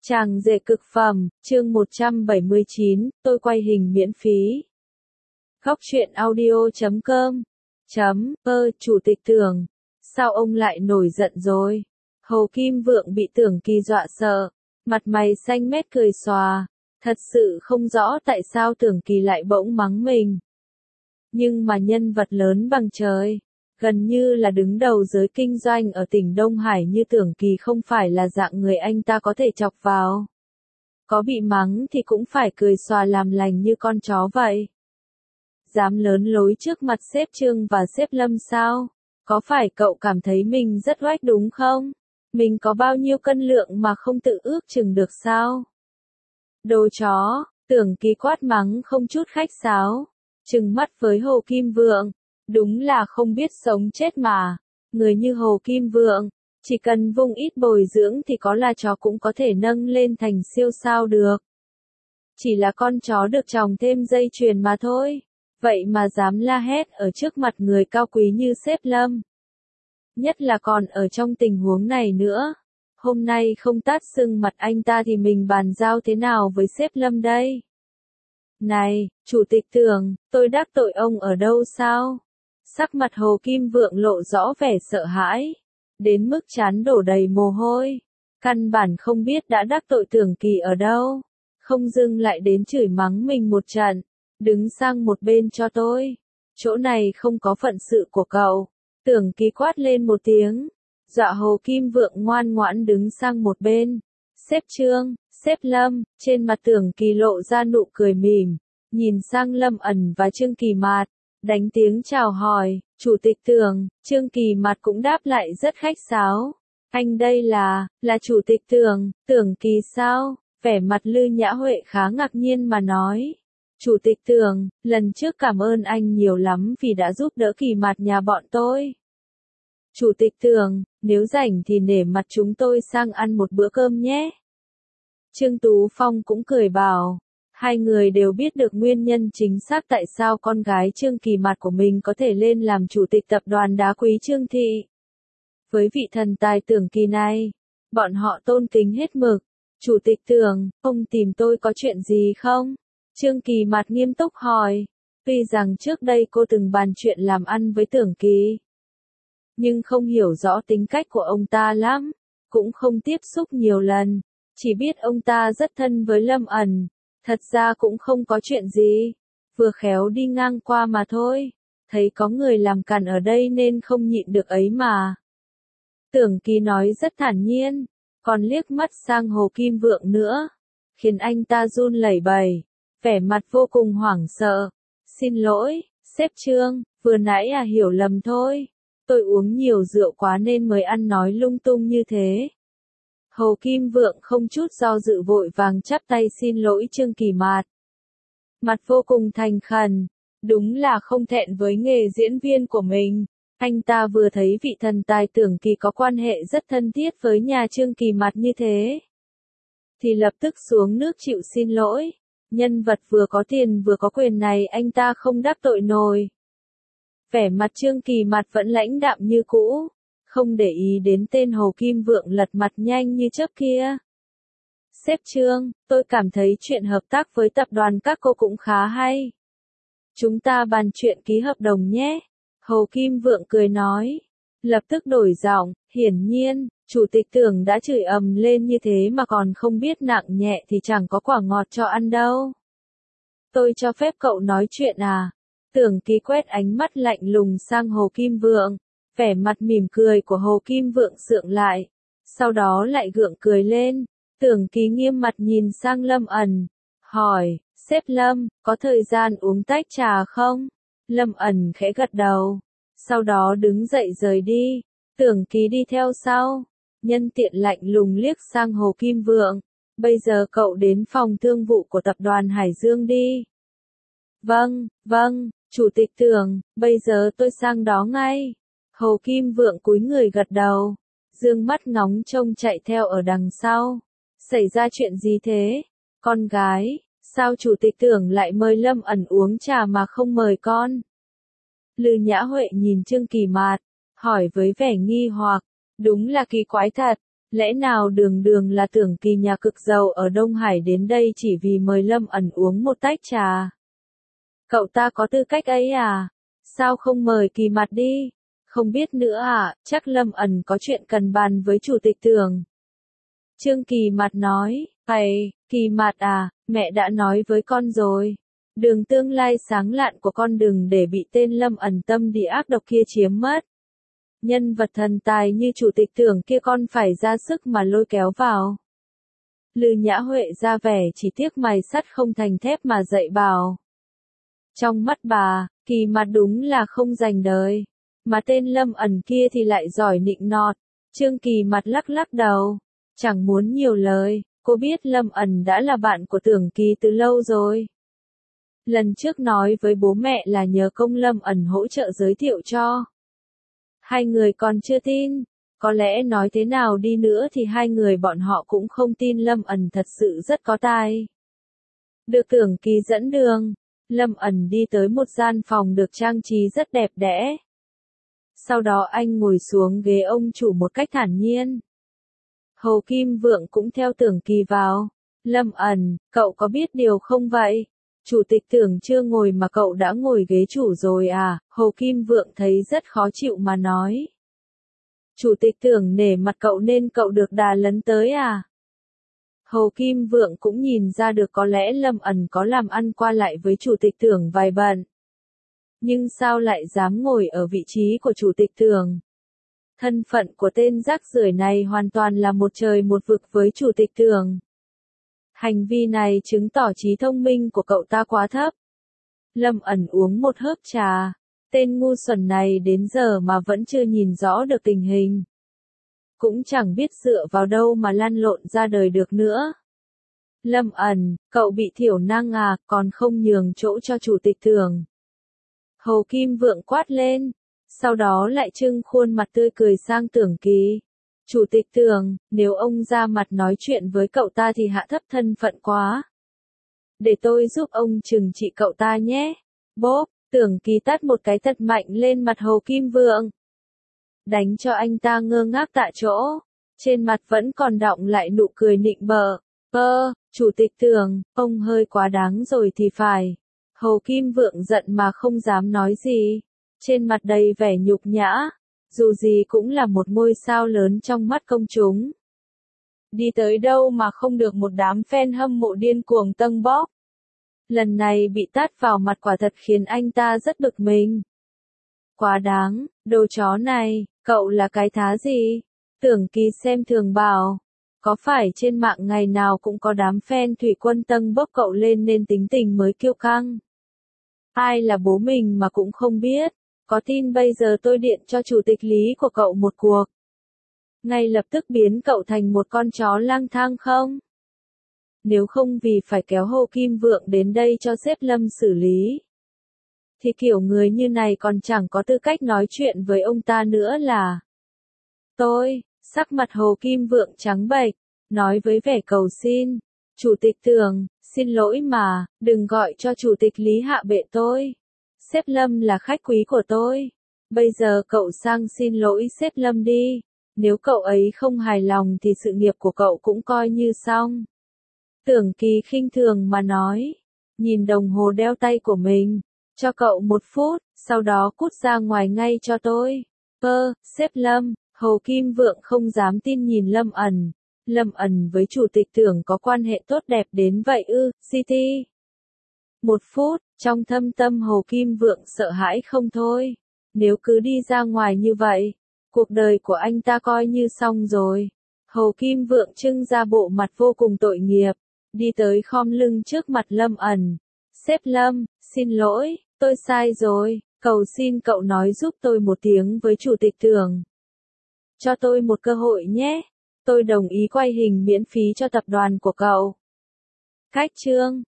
Chàng rể cực phẩm, chương 179, tôi quay hình miễn phí. Góc truyện audio.com Chủ tịch Tưởng, sao ông lại nổi giận rồi? Hồ Kim Vượng bị Tưởng Kỳ dọa sợ, mặt mày xanh mét cười xòa, thật sự không rõ tại sao Tưởng Kỳ lại bỗng mắng mình. Nhưng mà nhân vật lớn bằng trời, gần như là đứng đầu giới kinh doanh ở tỉnh Đông Hải như Tưởng Kỳ không phải là dạng người anh ta có thể chọc vào. Có bị mắng thì cũng phải cười xòa làm lành như con chó vậy. Dám lớn lối trước mặt sếp Trương và sếp Lâm sao? Có phải cậu cảm thấy mình rất oách đúng không? Mình có bao nhiêu cân lượng mà không tự ước chừng được sao? Đồ chó, Tưởng Kỳ quát mắng không chút khách sáo, trừng mắt với Hồ Kim Vượng. Đúng là không biết sống chết mà. Người như Hồ Kim Vượng, chỉ cần vung ít bồi dưỡng thì có là chó cũng có thể nâng lên thành siêu sao được. Chỉ là con chó được tròng thêm dây chuyền mà thôi. Vậy mà dám la hét ở trước mặt người cao quý như sếp Lâm. Nhất là còn ở trong tình huống này nữa. Hôm nay không tát sưng mặt anh ta thì mình bàn giao thế nào với sếp Lâm đây? Này, Chủ tịch Tưởng, tôi đắc tội ông ở đâu sao? Sắc mặt Hồ Kim Vượng lộ rõ vẻ sợ hãi, đến mức trán đổ đầy mồ hôi. Căn bản không biết đã đắc tội Tưởng Kỳ ở đâu, không dưng lại đến chửi mắng mình một trận. Đứng sang một bên cho tôi, chỗ này không có phận sự của cậu. Tưởng Kỳ quát lên một tiếng, dọa Hồ Kim Vượng ngoan ngoãn đứng sang một bên. Sếp Trương, sếp Lâm, trên mặt Tưởng Kỳ lộ ra nụ cười mỉm, nhìn sang Lâm Ẩn và Trương Kỳ Mạt, đánh tiếng chào hỏi. Chủ tịch Tưởng. Trương Kỳ Mạt cũng đáp lại rất khách sáo. Anh đây là Chủ tịch Tưởng. Tưởng Kỳ sao? Vẻ mặt Lư Nhã Huệ khá ngạc nhiên mà nói. Chủ tịch Tưởng, lần trước cảm ơn anh nhiều lắm vì đã giúp đỡ Kỳ Mạt nhà bọn tôi. Chủ tịch Tưởng, nếu rảnh thì nể mặt chúng tôi sang ăn một bữa cơm nhé. Trương Tú Phong cũng cười bảo. Hai người đều biết được nguyên nhân chính xác tại sao con gái Trương Kỳ Mạt của mình có thể lên làm chủ tịch tập đoàn đá quý Trương Thị. Với vị thần tài Tưởng Kỳ này, bọn họ tôn kính hết mực. Chủ tịch Tưởng, ông tìm tôi có chuyện gì không? Trương Kỳ Mạt nghiêm túc hỏi. Tuy rằng trước đây cô từng bàn chuyện làm ăn với Tưởng Kỳ, nhưng không hiểu rõ tính cách của ông ta lắm, cũng không tiếp xúc nhiều lần, chỉ biết ông ta rất thân với Lâm Ẩn. Thật ra cũng không có chuyện gì, vừa khéo đi ngang qua mà thôi, thấy có người làm càn ở đây nên không nhịn được ấy mà. Tưởng Kỳ nói rất thản nhiên, còn liếc mắt sang Hồ Kim Vượng nữa, khiến anh ta run lẩy bẩy, vẻ mặt vô cùng hoảng sợ. Xin lỗi, sếp Trương, vừa nãy hiểu lầm thôi, tôi uống nhiều rượu quá nên mới ăn nói lung tung như thế. Hồ Kim Vượng không chút do dự vội vàng chắp tay xin lỗi Trương Kỳ Mạt. Mặt vô cùng thành khẩn, đúng là không thẹn với nghề diễn viên của mình. Anh ta vừa thấy vị thần tài Tưởng Kỳ có quan hệ rất thân thiết với nhà Trương Kỳ Mạt như thế, thì lập tức xuống nước chịu xin lỗi. Nhân vật vừa có tiền vừa có quyền này anh ta không đắc tội nổi. Vẻ mặt Trương Kỳ Mạt vẫn lãnh đạm như cũ, không để ý đến tên Hồ Kim Vượng lật mặt nhanh như chớp kia. Sếp Trương, tôi cảm thấy chuyện hợp tác với tập đoàn các cô cũng khá hay. Chúng ta bàn chuyện ký hợp đồng nhé. Hồ Kim Vượng cười nói. Lập tức đổi giọng, hiển nhiên, Chủ tịch Tưởng đã chửi ầm lên như thế mà còn không biết nặng nhẹ thì chẳng có quả ngọt cho ăn đâu. Tôi cho phép cậu nói chuyện à? Tưởng Kỳ quét ánh mắt lạnh lùng sang Hồ Kim Vượng. Vẻ mặt mỉm cười của Hồ Kim Vượng sượng lại, sau đó lại gượng cười lên. Tưởng Kỳ nghiêm mặt nhìn sang Lâm Ẩn, hỏi, sếp Lâm, có thời gian uống tách trà không? Lâm Ẩn khẽ gật đầu, sau đó đứng dậy rời đi. Tưởng Kỳ đi theo sau, nhân tiện lạnh lùng liếc sang Hồ Kim Vượng. Bây giờ cậu đến phòng thương vụ của tập đoàn Hải Dương đi. Vâng, Chủ tịch Tưởng, bây giờ tôi sang đó ngay. Hồ Kim Vượng cúi người gật đầu, dương mắt ngóng trông chạy theo ở đằng sau. Xảy ra chuyện gì thế? Con gái, sao Chủ tịch Tưởng lại mời Lâm Ẩn uống trà mà không mời con? Lư Nhã Huệ nhìn Trương Kỳ Mạt, hỏi với vẻ nghi hoặc. Đúng là kỳ quái thật, Lẽ nào đường đường là Tưởng Kỳ nhà cực giàu ở Đông Hải đến đây chỉ vì mời Lâm ẩn uống một tách trà? Cậu ta có tư cách ấy à? Sao không mời Kỳ Mạt đi? Không biết nữa à, chắc Lâm ẩn có chuyện cần bàn với chủ tịch Tưởng. Trương Kỳ Mạt nói, Kỳ Mạt à, mẹ đã nói với con rồi. Đường tương lai sáng lạn của con đừng để bị tên Lâm ẩn tâm địa ác độc kia chiếm mất. Nhân vật thần tài như chủ tịch Tưởng kia con phải ra sức mà lôi kéo vào. Lư Nhã Huệ ra vẻ chỉ tiếc mài sắt không thành thép mà dạy bảo. Trong mắt bà, Kỳ Mạt đúng là không dành đời. Mà tên Lâm ẩn kia thì lại giỏi nịnh nọt. Trương Kỳ Mạt lắc lắc đầu. Chẳng muốn nhiều lời, cô biết Lâm ẩn đã là bạn của Tưởng Kỳ từ lâu rồi. Lần trước nói với bố mẹ là nhờ công Lâm ẩn hỗ trợ giới thiệu cho. Hai người còn chưa tin. Có lẽ nói thế nào đi nữa thì hai người bọn họ cũng không tin Lâm ẩn thật sự rất có tài. Được Tưởng Kỳ dẫn đường, Lâm ẩn đi tới một gian phòng được trang trí rất đẹp đẽ. Sau đó anh ngồi xuống ghế ông chủ một cách thản nhiên. Hồ Kim Vượng cũng theo Tưởng Kỳ vào. Lâm ẩn, cậu có biết điều không vậy? Chủ tịch Tưởng chưa ngồi mà cậu đã ngồi ghế chủ rồi à? Hồ Kim Vượng thấy rất khó chịu mà nói. Chủ tịch Tưởng nể mặt cậu nên cậu được đà lấn tới à? Hồ Kim Vượng cũng nhìn ra được có lẽ Lâm ẩn có làm ăn qua lại với chủ tịch Tưởng vài bận. Nhưng sao lại dám ngồi ở vị trí của chủ tịch Tưởng? Thân phận của tên rác rưởi này hoàn toàn là một trời một vực với chủ tịch Tưởng. Hành vi này chứng tỏ trí thông minh của cậu ta quá thấp. Lâm ẩn uống một hớp trà. Tên ngu xuẩn này đến giờ mà vẫn chưa nhìn rõ được tình hình. Cũng chẳng biết dựa vào đâu mà lăn lộn ra đời được nữa. Lâm ẩn, cậu bị thiểu năng à, còn không nhường chỗ cho chủ tịch Tưởng. Hồ Kim Vượng quát lên. Sau đó lại trưng khuôn mặt tươi cười sang Tưởng Kỳ. Chủ tịch Tưởng, nếu ông ra mặt nói chuyện với cậu ta thì hạ thấp thân phận quá. Để tôi giúp ông trừng trị cậu ta nhé. Bốp, Tưởng Kỳ tát một cái thật mạnh lên mặt Hồ Kim Vượng. Đánh cho anh ta ngơ ngác tại chỗ. Trên mặt vẫn còn đọng lại nụ cười nịnh bợ. Chủ tịch Tưởng, ông hơi quá đáng rồi thì phải. Hồ Kim Vượng giận mà không dám nói gì. Trên mặt đầy vẻ nhục nhã. Dù gì cũng là một ngôi sao lớn trong mắt công chúng. Đi tới đâu mà không được một đám fan hâm mộ điên cuồng tâng bóp. Lần này bị tát vào mặt quả thật khiến anh ta rất bực mình. Quá đáng, đồ chó này, cậu là cái thá gì? Tưởng Kỳ xem thường bảo. Có phải trên mạng ngày nào cũng có đám fan thủy quân tâng bốc cậu lên nên tính tình mới kiêu căng? Ai là bố mình mà cũng không biết. Có tin bây giờ tôi điện cho chủ tịch Lý của cậu một cuộc. Ngay lập tức biến cậu thành một con chó lang thang không? Nếu không vì phải kéo Hồ Kim Vượng đến đây cho sếp Lâm xử lý. Thì kiểu người như này còn chẳng có tư cách nói chuyện với ông ta nữa là. Sắc mặt Hồ Kim Vượng trắng bệch, nói với vẻ cầu xin. Chủ tịch Tưởng, xin lỗi mà, đừng gọi cho chủ tịch Lý hạ bệ tôi. Sếp Lâm là khách quý của tôi. Bây giờ cậu sang xin lỗi sếp Lâm đi. Nếu cậu ấy không hài lòng thì sự nghiệp của cậu cũng coi như xong. Tưởng Kỳ khinh thường mà nói. Nhìn đồng hồ đeo tay của mình. Cho cậu 1 phút, sau đó cút ra ngoài ngay cho tôi. Sếp Lâm. Hồ Kim Vượng không dám tin nhìn Lâm ẩn. Lâm ẩn với chủ tịch Tưởng có quan hệ tốt đẹp đến vậy ư, City. 1 phút, trong thâm tâm Hồ Kim Vượng sợ hãi không thôi. Nếu cứ đi ra ngoài như vậy, cuộc đời của anh ta coi như xong rồi. Hồ Kim Vượng trưng ra bộ mặt vô cùng tội nghiệp, đi tới khom lưng trước mặt Lâm ẩn. Sếp Lâm, xin lỗi, tôi sai rồi, cầu xin cậu nói giúp tôi một tiếng với chủ tịch Tưởng. Cho tôi một cơ hội nhé, tôi đồng ý quay hình miễn phí cho tập đoàn của cậu. Khách trương.